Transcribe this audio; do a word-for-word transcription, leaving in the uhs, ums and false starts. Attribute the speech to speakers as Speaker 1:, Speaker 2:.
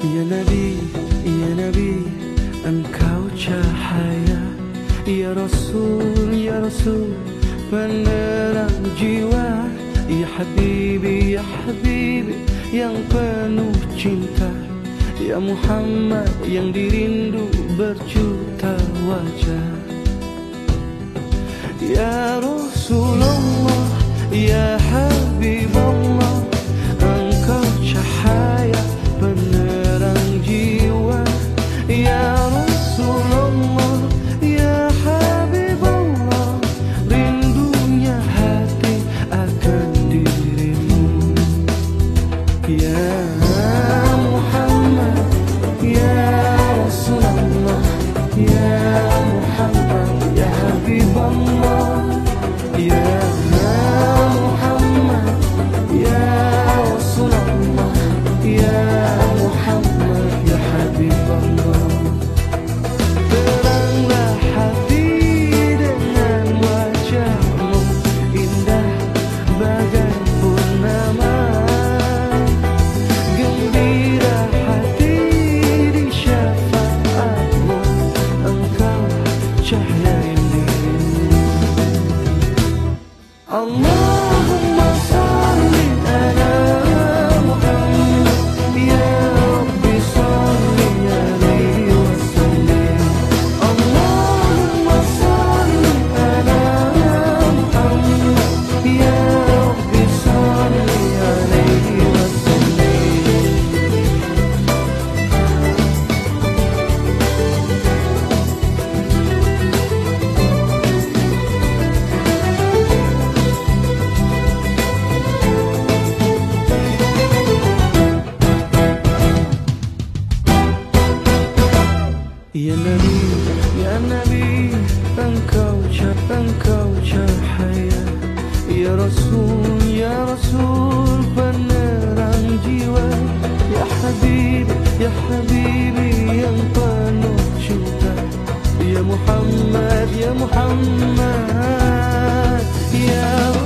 Speaker 1: Ya Nabi, Ya Nabi, Engkau cahaya. Ya Rasul, Ya Rasul, penerang jiwa. Ya Habibi, Ya Habibi, yang penuh cinta. Ya Muhammad, yang dirindu berjuta wajah. Ya Rasulullah, Ya Habibullah, Engkau cahaya penerang jiwa. Ya Rasulullah, Ya Habibullah, rindunya hati akan dirimu. Ya Muhammad, Ya Rasulullah, Ya Muhammad, Ya Habibullah, Ya Muhammad, Ya Rasulullah, Ya Muhammad, Ya Habibullah. Teranglah hati dengan wajahmu, indah bagai purnama. Gembira hati di syafaatmu, Engkau cahaya dirimu. Allahumma salli ala Muhammad, ya Rabbi salli alaihi wa sallim. Allahumma salli ala Muhammad, ya Rabbi salli alaihi wa sallim. Ya Nabi, Ya Nabi, Engkau cahaya, Engkau cahaya. Ya Rasul, Ya Rasul, penerang jiwa. Ya Habib, Ya Habibi, yang penuh cinta. Ya Muhammad, Ya Muhammad, Ya